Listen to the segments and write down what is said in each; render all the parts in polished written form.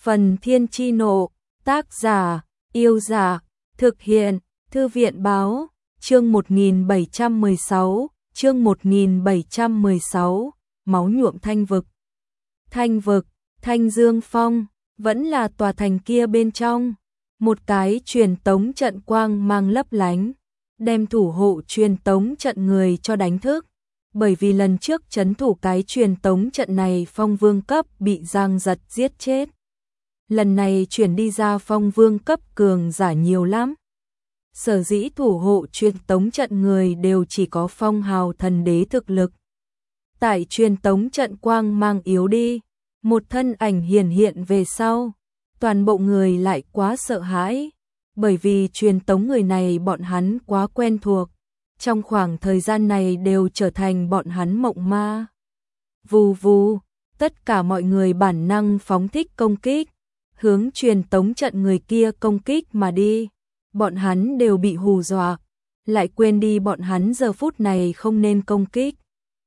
Phần Thiên Chi Nộ, tác giả, Yêu Giả, thực hiện, Thư viện Báo, chương 1716, máu nhuộm Thanh Vực. Thanh Vực, Thanh Dương Phong, vẫn là tòa thành kia bên trong. Một cái truyền tống trận quang mang lấp lánh, đem thủ hộ truyền tống trận người cho đánh thức. Bởi vì lần trước trấn thủ cái truyền tống trận này phong vương cấp bị Giang Giật giết chết. Lần này chuyển đi ra phong vương cấp cường giả nhiều lắm. Sở dĩ thủ hộ truyền tống trận người đều chỉ có phong hào thần đế thực lực. Tại truyền tống trận quang mang yếu đi, một thân ảnh hiển hiện về sau, toàn bộ người lại quá sợ hãi, bởi vì truyền tống người này bọn hắn quá quen thuộc, trong khoảng thời gian này đều trở thành bọn hắn mộng ma. Vù vù, tất cả mọi người bản năng phóng thích công kích, hướng truyền tống trận người kia công kích mà đi. Bọn hắn đều bị hù dọa, lại quên đi bọn hắn giờ phút này không nên công kích,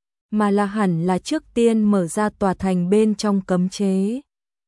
mà là hẳn là trước tiên mở ra tòa thành bên trong cấm chế,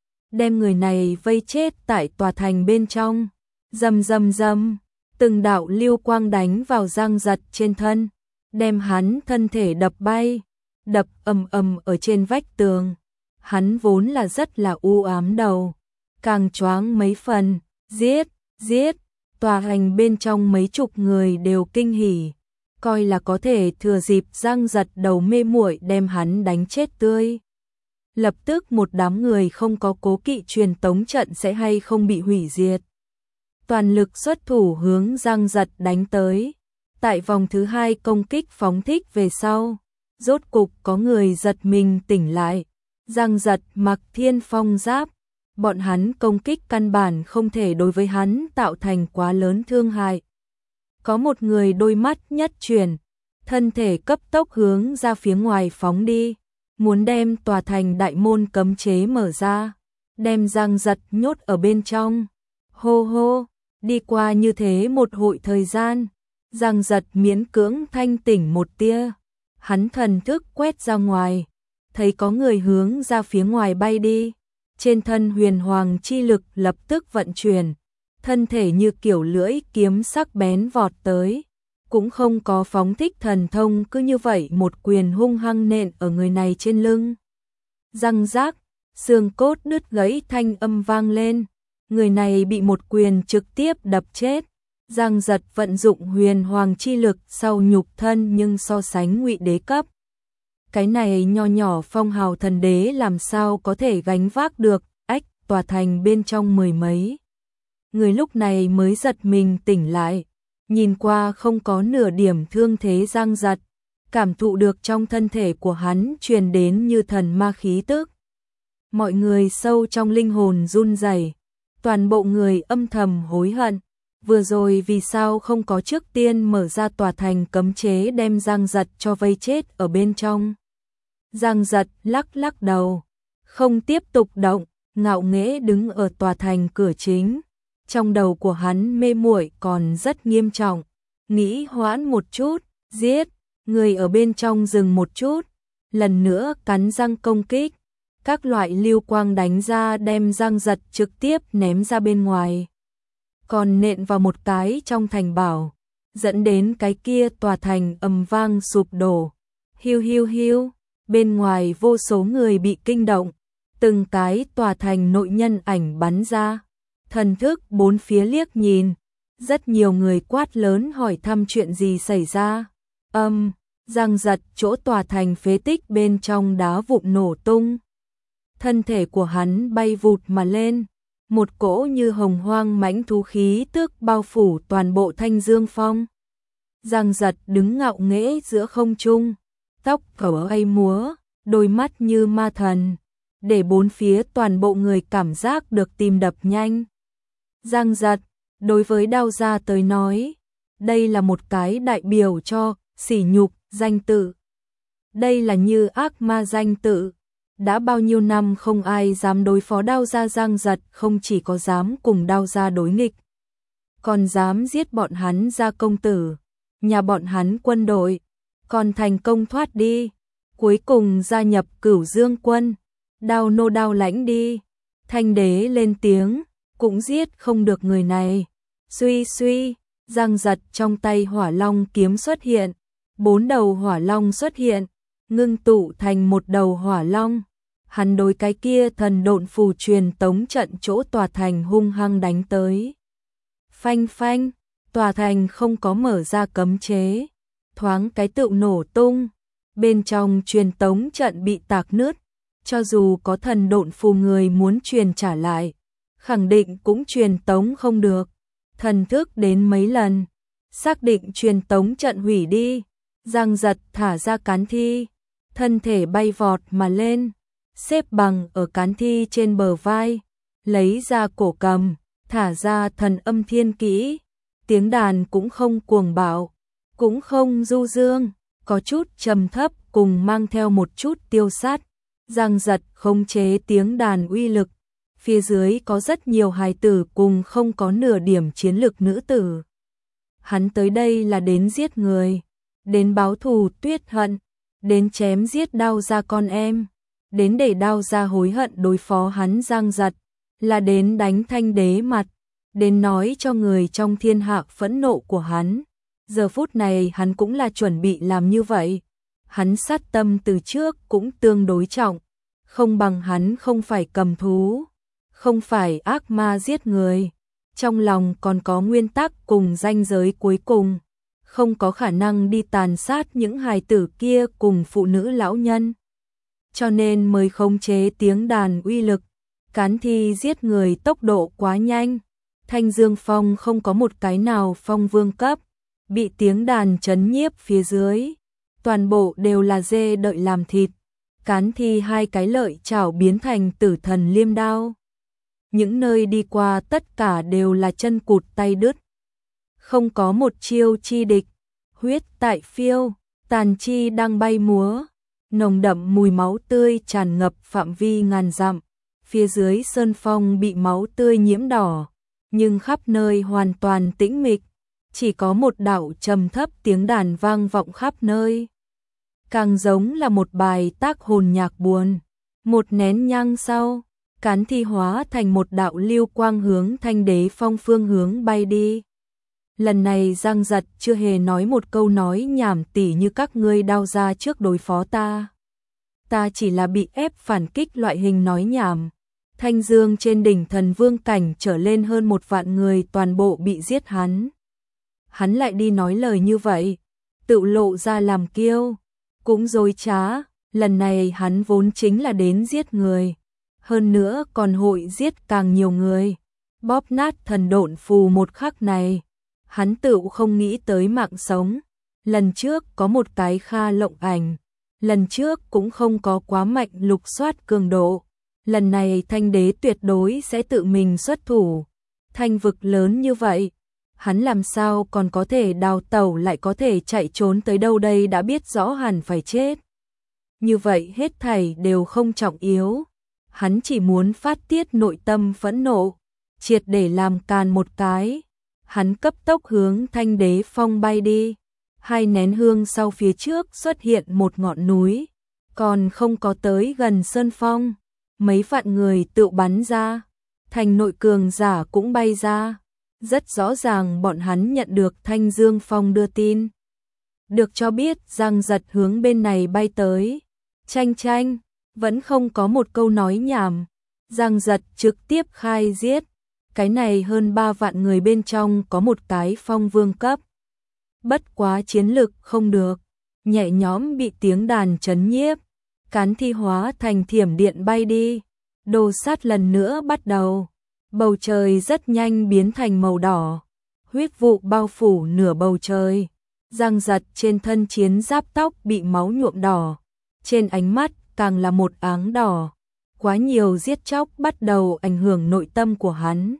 đem người này vây chết tại tòa thành bên trong. Rầm rầm rầm, từng đạo lưu quang đánh vào Giang Giật trên thân, đem hắn thân thể đập bay, đập ầm ầm ở trên vách tường. Hắn vốn là rất là u ám đầu, càng choáng mấy phần. Giết, giết. Tòa thành bên trong mấy chục người đều kinh hỉ, coi là có thể thừa dịp Giang Giật đầu mê muội đem hắn đánh chết tươi. Lập tức một đám người không có cố kỵ truyền tống trận sẽ hay không bị hủy diệt, toàn lực xuất thủ hướng Giang Giật đánh tới. Tại vòng thứ hai công kích phóng thích về sau, rốt cục có người giật mình tỉnh lại. Giang Giật mặc Thiên Phong giáp, bọn hắn công kích căn bản không thể đối với hắn tạo thành quá lớn thương hại. Có một người đôi mắt nhất chuyển, thân thể cấp tốc hướng ra phía ngoài phóng đi, muốn đem tòa thành đại môn cấm chế mở ra, đem Giang Giật nhốt ở bên trong. Hô hô, đi qua như thế một hội thời gian, Giang Giật miễn cưỡng thanh tỉnh một tia, hắn thần thức quét ra ngoài, thấy có người hướng ra phía ngoài bay đi. Trên thân huyền hoàng chi lực lập tức vận chuyển, thân thể như kiểu lưỡi kiếm sắc bén vọt tới, cũng không có phóng thích thần thông, cứ như vậy một quyền hung hăng nện ở người này trên lưng. Răng rác, xương cốt đứt gãy thanh âm vang lên, người này bị một quyền trực tiếp đập chết. Giang Giật vận dụng huyền hoàng chi lực sau nhục thân, nhưng so sánh Ngụy Đế cấp, cái này nho nhỏ phong hào thần đế làm sao có thể gánh vác được. Ách, tòa thành bên trong mười mấy người lúc này mới giật mình tỉnh lại, nhìn qua không có nửa điểm thương thế Giang Giật, cảm thụ được trong thân thể của hắn truyền đến như thần ma khí tức. Mọi người sâu trong linh hồn run rẩy, toàn bộ người âm thầm hối hận, vừa rồi vì sao không có trước tiên mở ra tòa thành cấm chế đem Giang Giật cho vây chết ở bên trong. Giang Giật lắc lắc đầu, không tiếp tục động, ngạo nghễ đứng ở tòa thành cửa chính. Trong đầu của hắn mê muội còn rất nghiêm trọng, nghĩ hoãn một chút, giết, người ở bên trong dừng một chút, lần nữa cắn răng công kích, các loại lưu quang đánh ra đem Giang Giật trực tiếp ném ra bên ngoài, còn nện vào một cái trong thành bảo, dẫn đến cái kia tòa thành ầm vang sụp đổ. Hiu hiu hiu, bên ngoài vô số người bị kinh động, từng cái tòa thành nội nhân ảnh bắn ra, thần thức bốn phía liếc nhìn, rất nhiều người quát lớn hỏi thăm chuyện gì xảy ra. Giang Giật chỗ tòa thành phế tích bên trong đá vụn nổ tung, thân thể của hắn bay vụt mà lên, một cỗ như hồng hoang mãnh thú khí tức bao phủ toàn bộ Thanh Dương Phong. Giang Giật đứng ngạo nghễ giữa không trung, tóc cẩu bay múa, đôi mắt như ma thần, để bốn phía toàn bộ người cảm giác được tim đập nhanh. Giang Giật, đối với Đao gia tới nói, đây là một cái đại biểu cho sỉ nhục danh tự. Đây là như ác ma danh tự. Đã bao nhiêu năm không ai dám đối phó Đao gia. Giang Giật không chỉ có dám cùng Đao gia đối nghịch, còn dám giết bọn hắn gia công tử, nhà bọn hắn quân đội, còn thành công thoát đi, cuối cùng gia nhập Cửu Dương quân. Đao nô Đao lãnh đi, Thanh đế lên tiếng, cũng giết không được người này. Suy suy, Giang giật trong tay hỏa long kiếm xuất hiện, 4 đầu hỏa long xuất hiện, ngưng tụ thành một đầu hỏa long. Hắn đối cái kia thần độn phù truyền tống trận chỗ tòa thành hung hăng đánh tới. Phanh phanh, tòa thành không có mở ra cấm chế, thoáng cái tự nổ tung, bên trong truyền tống trận bị tạc nứt, cho dù có thần độn phù người muốn truyền trả lại, khẳng định cũng truyền tống không được. Thần thức đến mấy lần, xác định truyền tống trận hủy đi, Giang giật thả ra cán thi, thân thể bay vọt mà lên, xếp bằng ở cán thi trên bờ vai, lấy ra cổ cầm, thả ra thần âm thiên kỹ, tiếng đàn cũng không cuồng bạo, cũng không du dương, có chút trầm thấp cùng mang theo một chút tiêu sát. Giang giật khống chế tiếng đàn uy lực, phía dưới có rất nhiều hài tử cùng không có nửa điểm chiến lực nữ tử. Hắn tới đây là đến giết người, đến báo thù tuyết hận, đến chém giết Đao Gia con em, đến để Đao Gia hối hận đối phó hắn. Giang giật là đến đánh Thanh đế mặt, đến nói cho người trong thiên hạ phẫn nộ của hắn. Giờ phút này hắn cũng là chuẩn bị làm như vậy. Hắn sát tâm từ trước cũng tương đối trọng, không bằng hắn không phải cầm thú, không phải ác ma giết người, trong lòng còn có nguyên tắc cùng ranh giới cuối cùng, không có khả năng đi tàn sát những hài tử kia cùng phụ nữ lão nhân. Cho nên mới khống chế tiếng đàn uy lực, cán thi giết người tốc độ quá nhanh. Thanh Dương Phong không có một cái nào phong vương cấp, bị tiếng đàn chấn nhiếp phía dưới, toàn bộ đều là dê đợi làm thịt. Cán thi 2 cái lợi chảo biến thành tử thần liêm đao. Những nơi đi qua tất cả đều là chân cụt tay đứt. Không có một chiêu chi địch, huyết tại phiêu, tàn chi đang bay múa, nồng đậm mùi máu tươi tràn ngập phạm vi ngàn dặm. Phía dưới sơn phong bị máu tươi nhiễm đỏ, nhưng khắp nơi hoàn toàn tĩnh mịch, chỉ có một đạo trầm thấp tiếng đàn vang vọng khắp nơi. Càng giống là một bài tác hồn nhạc buồn. Một nén nhang sau, cán thi hóa thành một đạo lưu quang hướng Thanh đế phong phương hướng bay đi. Lần này Giang giật chưa hề nói một câu nói nhảm tỉ như các ngươi Đao Gia trước đối phó ta. Ta chỉ là bị ép phản kích loại hình nói nhảm. Thanh Dương trên đỉnh thần vương cảnh trở lên hơn 1 vạn người toàn bộ bị giết hắn. Hắn lại đi nói lời như vậy, tự lộ ra làm kiêu, cũng dối trá. Lần này hắn vốn chính là đến giết người, hơn nữa còn hội giết càng nhiều người. Bóp nát thần độn phù một khắc này, hắn tự không nghĩ tới mạng sống. Lần trước có một cái Kha Lộng Ảnh, lần trước cũng không có quá mạnh lục soát cường độ. Lần này Thanh đế tuyệt đối sẽ tự mình xuất thủ. Thanh vực lớn như vậy, hắn làm sao còn có thể đào tẩu, lại có thể chạy trốn tới đâu đây, đã biết rõ hẳn phải chết. Như vậy hết thảy đều không trọng yếu. Hắn chỉ muốn phát tiết nội tâm phẫn nộ, triệt để làm càn một cái. Hắn cấp tốc hướng Thanh đế phong bay đi. 2 nén hương sau phía trước xuất hiện một ngọn núi, còn không có tới gần sơn phong. Mấy vạn người tự bắn ra, thành nội cường giả cũng bay ra. Rất rõ ràng bọn hắn nhận được Thanh Dương Phong đưa tin. Được cho biết Giang giật hướng bên này bay tới. Tranh tranh, vẫn không có một câu nói nhảm. Giang giật trực tiếp khai giết. Cái này hơn 3 vạn người bên trong có một cái phong vương cấp. Bất quá chiến lực không được, nhẹ nhõm bị tiếng đàn chấn nhiếp. Cán thi hóa thành thiểm điện bay đi. Đồ sát lần nữa bắt đầu. Bầu trời rất nhanh biến thành màu đỏ. Huyết vụ bao phủ nửa bầu trời. Giang giật trên thân chiến giáp tóc bị máu nhuộm đỏ. Trên ánh mắt càng là một áng đỏ. Quá nhiều giết chóc bắt đầu ảnh hưởng nội tâm của hắn,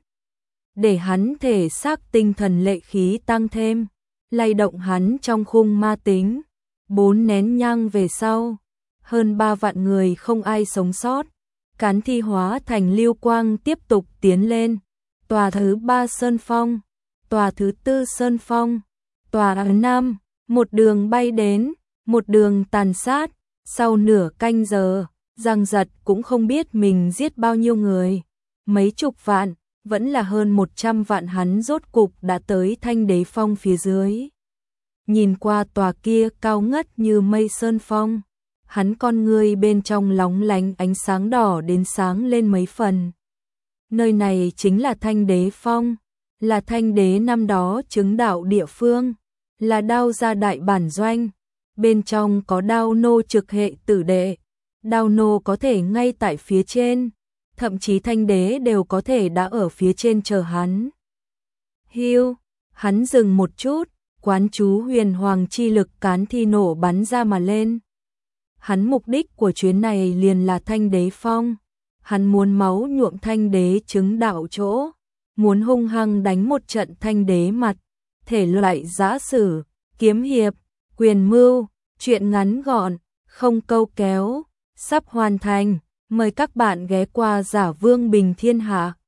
để hắn thể xác tinh thần lệ khí tăng thêm, lay động hắn trong khung ma tính. 4 nén nhang về sau, hơn 3 vạn người không ai sống sót. Cán thi hóa thành lưu quang tiếp tục tiến lên. Tòa thứ 3 sơn phong, tòa thứ 4 sơn phong, tòa thứ 5, một đường bay đến, một đường tàn sát. Sau nửa canh giờ, Giang giật cũng không biết mình giết bao nhiêu người. mấy chục vạn, vẫn là hơn 100 vạn hắn rốt cục đã tới Thanh Đế Phong phía dưới. Nhìn qua tòa kia cao ngất như mây sơn phong, hắn con ngươi bên trong lóng lánh ánh sáng đỏ đến sáng lên mấy phần. Nơi này chính là Thanh Đế Phong, là Thanh Đế năm đó chứng đạo địa phương, là Đao gia đại bản doanh, bên trong có Đao nô trực hệ tử đệ, Đao nô có thể ngay tại phía trên, thậm chí Thanh Đế đều có thể đã ở phía trên chờ hắn. Hiu, hắn dừng một chút, quán chú huyền hoàng chi lực cán thi nổ bắn ra mà lên. Hắn mục đích của chuyến này liền là Thanh Đế Phong, hắn muốn máu nhuộm Thanh Đế chứng đạo chỗ, muốn hung hăng đánh một trận Thanh Đế mặt, thể loại giã sử, kiếm hiệp, quyền mưu, chuyện ngắn gọn, không câu kéo, sắp hoàn thành, mời các bạn ghé qua Giả Vương Bình Thiên Hạ.